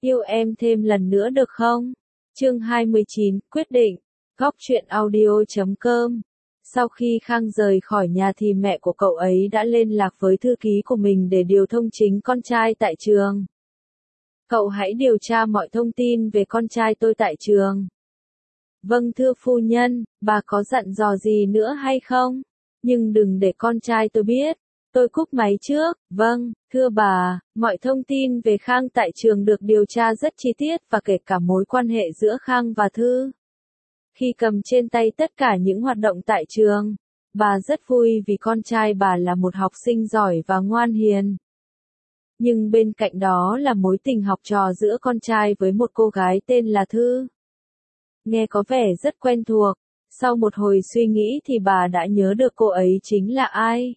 Yêu em thêm lần nữa được không? Chương 29, quyết định. Góc truyện audio.com. Sau khi Khang rời khỏi nhà thì mẹ của cậu ấy đã liên lạc với thư ký của mình để điều thông chính con trai tại trường. Cậu hãy điều tra mọi thông tin về con trai tôi tại trường. Vâng thưa phu nhân, bà có dặn dò gì nữa hay không? Nhưng đừng để con trai tôi biết. Tôi cúp máy trước. Vâng, thưa bà, mọi thông tin về Khang tại trường được điều tra rất chi tiết và kể cả mối quan hệ giữa Khang và Thư. Khi cầm trên tay tất cả những hoạt động tại trường, bà rất vui vì con trai bà là một học sinh giỏi và ngoan hiền. Nhưng bên cạnh đó là mối tình học trò giữa con trai với một cô gái tên là Thư. Nghe có vẻ rất quen thuộc, sau một hồi suy nghĩ thì bà đã nhớ được cô ấy chính là ai.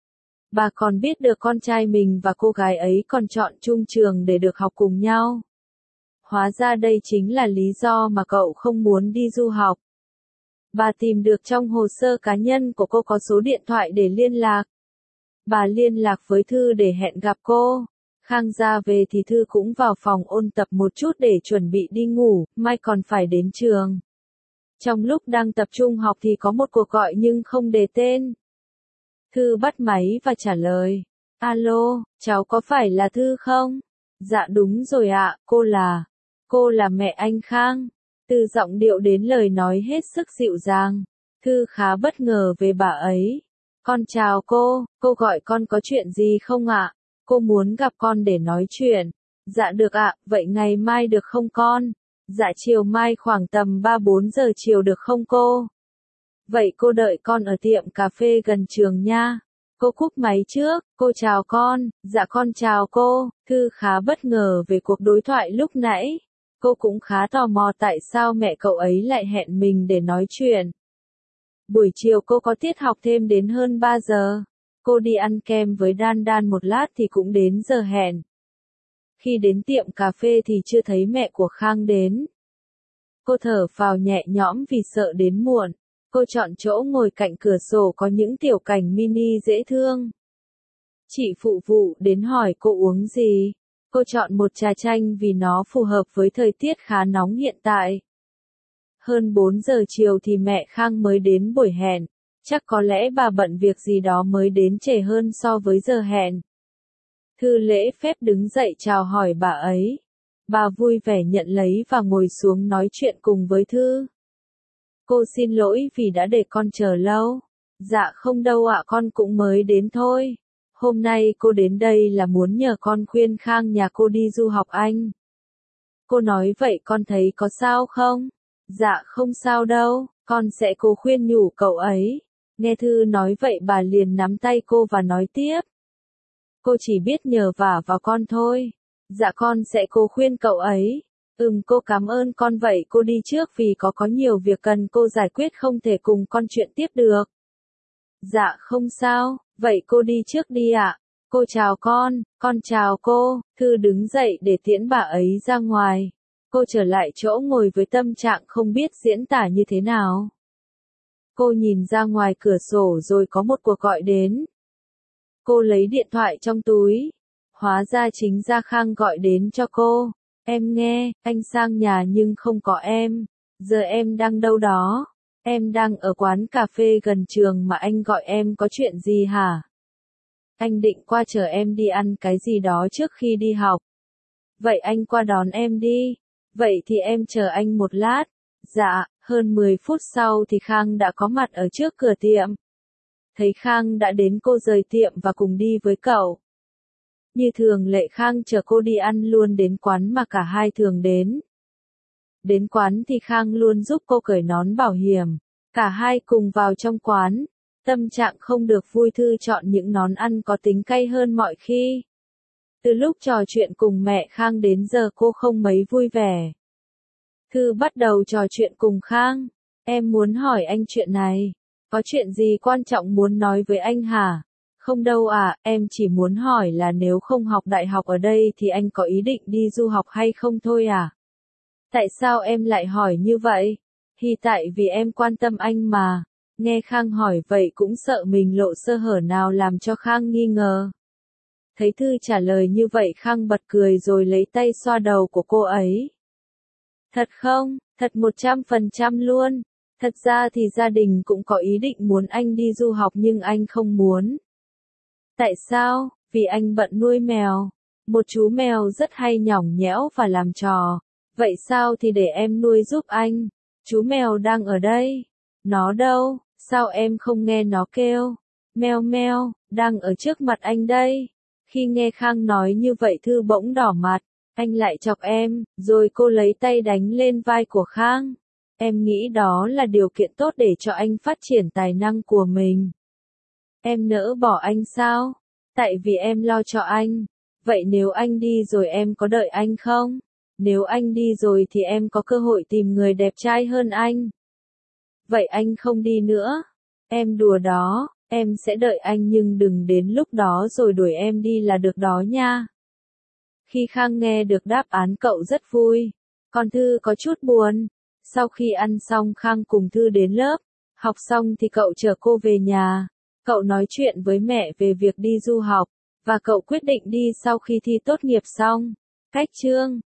Bà còn biết được con trai mình và cô gái ấy còn chọn chung trường để được học cùng nhau. Hóa ra đây chính là lý do mà cậu không muốn đi du học. Bà tìm được trong hồ sơ cá nhân của cô có số điện thoại để liên lạc. Bà liên lạc với Thư để hẹn gặp cô. Khang ra về thì Thư cũng vào phòng ôn tập một chút để chuẩn bị đi ngủ, mai còn phải đến trường. Trong lúc đang tập trung học thì có một cuộc gọi nhưng không đề tên. Thư bắt máy và trả lời. Alo, cháu có phải là Thư không? Dạ đúng rồi ạ, cô là mẹ anh Khang. Từ giọng điệu đến lời nói hết sức dịu dàng. Thư khá bất ngờ về bà ấy. Con chào cô gọi con có chuyện gì không ạ? Cô muốn gặp con để nói chuyện. Dạ được ạ, vậy ngày mai được không con? Dạ chiều mai khoảng tầm 3-4 giờ chiều được không cô? Vậy cô đợi con ở tiệm cà phê gần trường nha. Cô cúp máy trước, cô chào con, dạ con chào cô. Thư khá bất ngờ về cuộc đối thoại lúc nãy. Cô cũng khá tò mò tại sao mẹ cậu ấy lại hẹn mình để nói chuyện. Buổi chiều cô có tiết học thêm đến hơn 3 giờ. Cô đi ăn kem với Đan Đan một lát thì cũng đến giờ hẹn. Khi đến tiệm cà phê thì chưa thấy mẹ của Khang đến. Cô thở phào nhẹ nhõm vì sợ đến muộn. Cô chọn chỗ ngồi cạnh cửa sổ có những tiểu cảnh mini dễ thương. Chị phụ vụ đến hỏi cô uống gì. Cô chọn một trà chanh vì nó phù hợp với thời tiết khá nóng hiện tại. Hơn 4 giờ chiều thì mẹ Khang mới đến buổi hẹn. Chắc có lẽ bà bận việc gì đó mới đến trễ hơn so với giờ hẹn. Thư lễ phép đứng dậy chào hỏi bà ấy. Bà vui vẻ nhận lấy và ngồi xuống nói chuyện cùng với Thư. Cô xin lỗi vì đã để con chờ lâu. Dạ không đâu ạ, con cũng mới đến thôi. Hôm nay cô đến đây là muốn nhờ con khuyên Khang nhà cô đi du học Anh. Cô nói vậy con thấy có sao không? Dạ không sao đâu, con sẽ cố khuyên nhủ cậu ấy. Nghe Thư nói vậy bà liền nắm tay cô và nói tiếp. Cô chỉ biết nhờ vả vào con thôi. Dạ con sẽ cố khuyên cậu ấy. Cô cảm ơn con vậy cô đi trước vì có nhiều việc cần cô giải quyết không thể cùng con chuyện tiếp được. Dạ không sao, vậy cô đi trước đi ạ. Cô chào con chào cô. Thư đứng dậy để tiễn bà ấy ra ngoài. Cô trở lại chỗ ngồi với tâm trạng không biết diễn tả như thế nào. Cô nhìn ra ngoài cửa sổ rồi có một cuộc gọi đến. Cô lấy điện thoại trong túi. Hóa ra chính Gia Khang gọi đến cho cô. Em nghe, anh sang nhà nhưng không có em. Giờ em đang đâu đó? Em đang ở quán cà phê gần trường mà anh gọi em có chuyện gì hả? Anh định qua chờ em đi ăn cái gì đó trước khi đi học. Vậy anh qua đón em đi. Vậy thì em chờ anh một lát. Dạ, hơn 10 phút sau thì Khang đã có mặt ở trước cửa tiệm. Thấy Khang đã đến cô rời tiệm và cùng đi với cậu. Như thường lệ Khang chờ cô đi ăn luôn đến quán mà cả hai thường đến. Đến quán thì Khang luôn giúp cô cởi nón bảo hiểm. Cả hai cùng vào trong quán. Tâm trạng không được vui Thư chọn những nón ăn có tính cay hơn mọi khi. Từ lúc trò chuyện cùng mẹ Khang đến giờ cô không mấy vui vẻ. Thư bắt đầu trò chuyện cùng Khang. Em muốn hỏi anh chuyện này. Có chuyện gì quan trọng muốn nói với anh hả? Không đâu ạ, em chỉ muốn hỏi là nếu không học đại học ở đây thì anh có ý định đi du học hay không thôi à? Tại sao em lại hỏi như vậy? Thì tại vì em quan tâm anh mà. Nghe Khang hỏi vậy cũng sợ mình lộ sơ hở nào làm cho Khang nghi ngờ. Thấy Thư trả lời như vậy Khang bật cười rồi lấy tay xoa đầu của cô ấy. Thật không, thật 100% luôn. Thật ra thì gia đình cũng có ý định muốn anh đi du học nhưng anh không muốn. Tại sao? Vì anh bận nuôi mèo. Một chú mèo rất hay nhõng nhẽo và làm trò. Vậy sao thì để em nuôi giúp anh. Chú mèo đang ở đây. Nó đâu? Sao em không nghe nó kêu? Meo meo, đang ở trước mặt anh đây. Khi nghe Khang nói như vậy Thư bỗng đỏ mặt. Anh lại chọc em, rồi cô lấy tay đánh lên vai của Khang. Em nghĩ đó là điều kiện tốt để cho anh phát triển tài năng của mình. Em nỡ bỏ anh sao? Tại vì em lo cho anh. Vậy nếu anh đi rồi em có đợi anh không? Nếu anh đi rồi thì em có cơ hội tìm người đẹp trai hơn anh. Vậy anh không đi nữa. Em đùa đó, em sẽ đợi anh nhưng đừng đến lúc đó rồi đuổi em đi là được đó nha. Khi Khang nghe được đáp án cậu rất vui. Còn Thư có chút buồn. Sau khi ăn xong Khang cùng Thư đến lớp. Học xong thì cậu chở cô về nhà. Cậu nói chuyện với mẹ về việc đi du học. Và cậu quyết định đi sau khi thi tốt nghiệp xong. Cách chương